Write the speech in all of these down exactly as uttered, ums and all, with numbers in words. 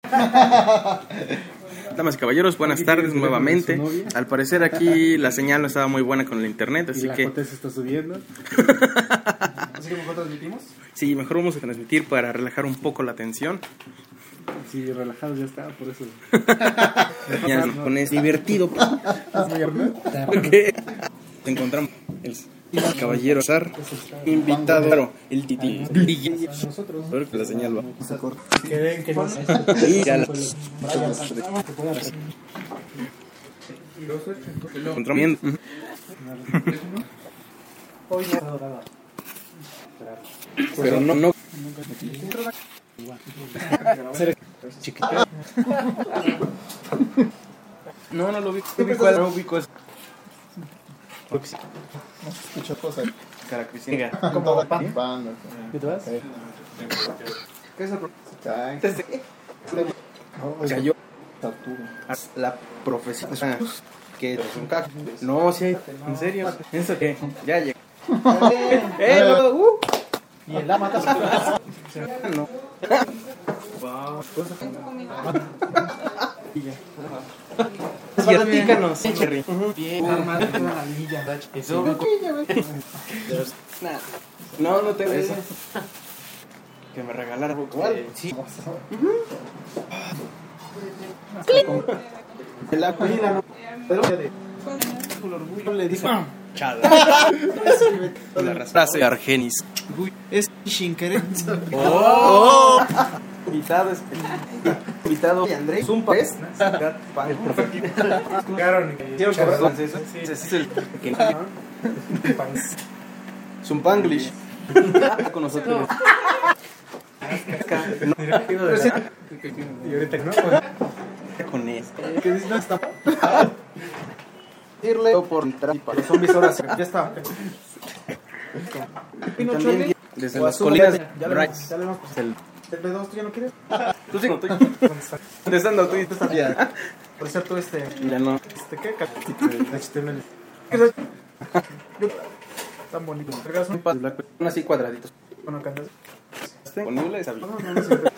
Damas y caballeros, buenas tardes nuevamente. Al parecer aquí la señal no estaba muy buena con el internet, así y la que... J se está subiendo. ¿Así que mejor transmitimos? Sí, mejor vamos a transmitir para relajar un poco la tensión. Sí, relajado ya está, por eso. Ya nos pones divertido. Porque encontramos el caballero Zar, invitado, claro, el tití. Nosotros. A ver que la señal va. Que ven que no. Y ya la encontramos. Hoy no. Pero no, no. No, no lo vi. ¿Cuál lo ubico? Es Escucho cosas. característica. Como papá. ¿Qué te vas? ¿Qué es el Cayó la profesión. Que es un caco. No, sí, en serio. ¿Eso qué? Ya llegó. ¡Eh! no, uh. Y el la mata. No. Platícanos, Cherry. Bien, armada toda la lilla. Eso. Nada. No, no tengo eso. Que me regalara. ¿Cuál? Sí. La cuida, ¿no? Pero con orgullo le dice chada. La frase Argenis. Es Shinkeres. Oh. Invitado es invitado Andrés Zumpa es el profeta. Hicieron cobrar eso. Ese es el que Zumpanglish. Con nosotros. Y ahorita no. Con eso. ¿Qué dices? No está. Irle por entrar Los zombies ahora sí. Ya está. también desde las colinas de Ya le Bryce. ya le hemos El ¿El B dos tú ya no quieres? tú sí, tú. Contestando tú y tú estás ya. Por cierto, este. Mira, no. Este, ¿qué? H T M L. ¿Qué es eso? Tan bonito. ¿Cargas un Son así cuadraditos. bueno, cantas? Disponible esa No, no, no siempre.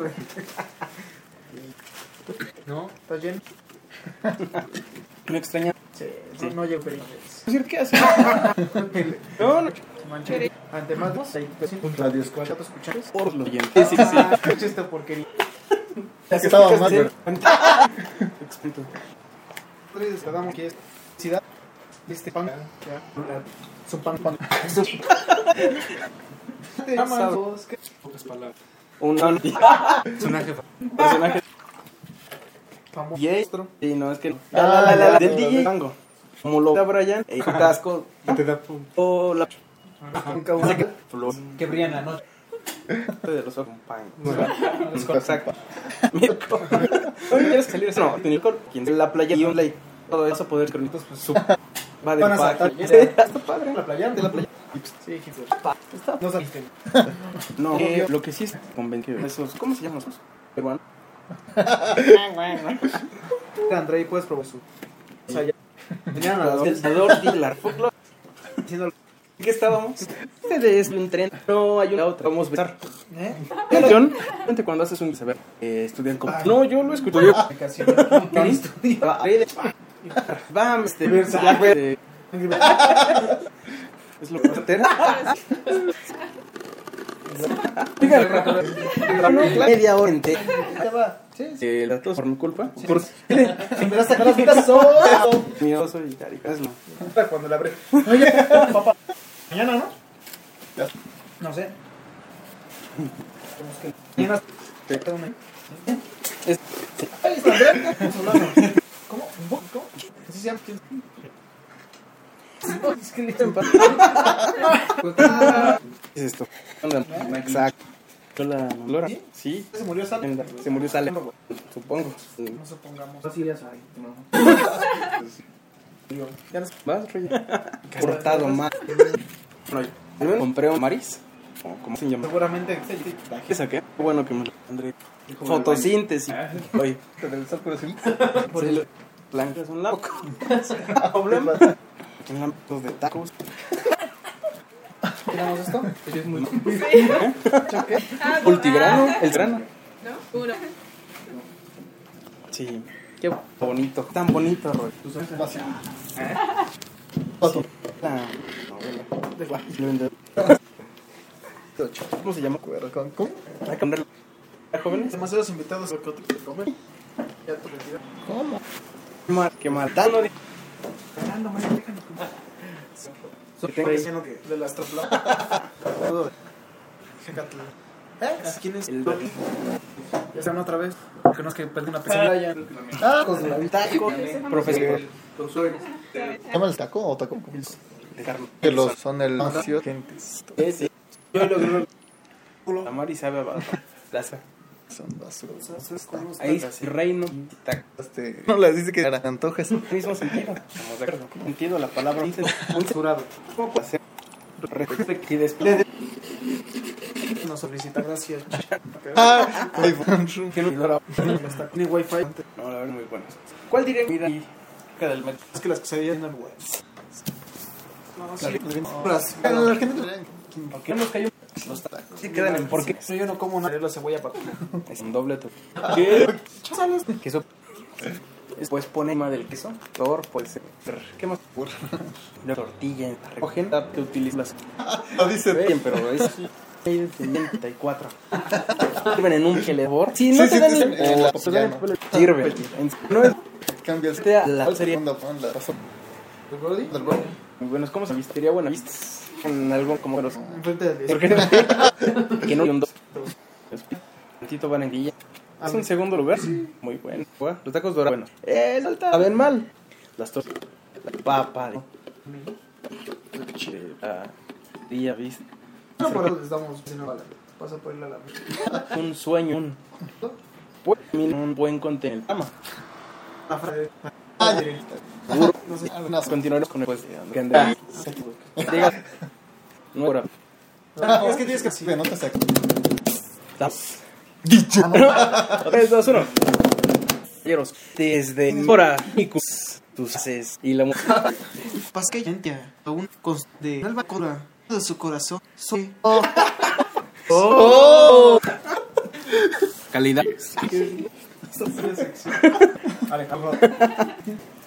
¿No? ¿Estás lleno? Me extraña. Sí, sí. No, no llego feliz. ¿Qué haces? No, no. Mancha. Ante más dos, ahí un radio escucha, ¿te escuchas? Por los oyentes. Sí, sí, sí. Escucha esta porquería. Es que estaba mal, pero... Explico. Entonces, te damos aquí esta ciudad. Este pan. Ya. Es un pan, pan. Te llaman dos. ¿Qué? Pocas palabras. Un Personaje. personaje. Famoso. Y esto. Sí, no, es que. La, la, la, la, la, del D J. Tango. Como lo da Brian, el casco. Te da punto. O la. Flor. Que brilla en la noche. De los ojos. Pan. Exacto. Mirko. ¿Quieres salir eso? No, Mirko. Quien en la playa y un ley. Todo eso poder cronitos. Pues su. Va de Van a pack. saltar. Está padre. La playa. De la playa. Sí, Hitler. No saliste. No, eh, lo que sí es convencido. Esos, ¿cómo se llaman esos? Peruanos. Andrei, puedes probar su. O sea, ya. Tenían a las El dador de la folklore. diciendo. ¿Qué estábamos? Este es un tren. No, hay una otra. Vamos a ver. ¿Eh? Canción. Cuando haces un saber, eh, estudian como. No, yo lo escucho. Yo. Vamos, este. La de. Es lo que entera. Media hora entera. Ya va. Sí, sí. El dato por mi culpa. Por Me vas a sacar las casos. miedoso y caricasmo. Cuando la abre. Oye, papá. Mañana, ¿no? No sé. Mañana. Es- Ahí está, Andrea. Estamos hablando. ¿Cómo? ¿Cómo? ¿Cómo? ¿Así se llama? Es que le dicen pa- ¿Qué es esto? Exacto. ¿La Lora? Sí. Se murió Sal. Se murió Sale. Supongo. No supongamos. Así ya sabe. Ya nos ¿Vas, Rey? Cortado más. No, yo compré un Maris. ¿O ¿Cómo se llama? seguramente. ¿Qué saqué? Qué bueno que me lo André. Fotosíntesis. Oye. Por el blanco es un loco. Problema. En lámparas de tacos. ¿Tenemos esto? Es muy ¿Qué? multigrano, el grano. ¿No? Uno. sí. Qué bonito, tan bonito, Roy. ¿Tú sabes? Vacío. Sí, la novela. De Guajiro. ¿Cómo se llama? ¿Cómo? Hay que cambiarlo. ¿A jóvenes? Demasiados invitados que te comer. Ya te retiro. ¿Cómo? Qué mal, qué mal. Tan no Fernando, María, déjanos comer. tengo Diciendo que de las trapladas. Fíjate. ¿Eh? ¿Quién es? el Ya están otra vez. Porque no es que perdí una persona. Ah, con la taco profesor ¿llama el taco o taco? de carne. Que los son el gentes. Sí, sí. Yo lo creo. La Mari sabe a las Son basura. ahí es el reino. Taco. Este, no les dice que era antojas. Mismo sentido. Estamos de acuerdo. Sentido la palabra. Un censurado. ¿Cómo puede ser? Y después de Nos solicita gracias. Ah, muy bueno. que no Ni wifi. no, la verdad, muy buenas. ¿Cuál diría que ir cerca del metro? Es que las que se veían eran güey. No, sí. Las- la gente ¿Por qué nos cayó? Los tacos sí quedan en porque Si yo no como nada de la cebolla para es un doble tu. ¿Qué? Queso. Después pone encima del queso. Tor, puede ser. ¿Qué más? La tortilla. Recogen. Que utilizas. lo dice. Bien, pero es setenta y cuatro. Sirven en un geledor. Si no Sí, te sí, dan sí, ni- sí, en la o te dan- cotidiana. sirve. No es Cambias Este, la ¿Cuál sería- segunda pan? La razón ¿El Brody? del bro. muy bueno. Es como si vistería buena vista. En algo como los. Enfrente del ¿Por qué no? Que no hay un dos. Tantito van en guilla. Es un segundo lugar. Muy bueno. Los tacos dorados. Bueno. Eh, salta. Saben mal. Las tortas. La papa. ¿no? La día, ¿viste? No, pero les damos dinero. Vale. Pasa por ir a la. Un sueño. Un, buen- un buen contenido. Cama. La frase. Ah, Seguro. No sé. Algunas Continuaremos con el pues, que ande- Diga. No era. Ah, es que tienes que. sí, no te saco. Dicho. tres, dos, uno. Caballeros, desde ahora, tus haces y la mujer. Pasque gente aún con de alba cora de su corazón. Soy. ¡Oh! Calidad. Vale, cabrón.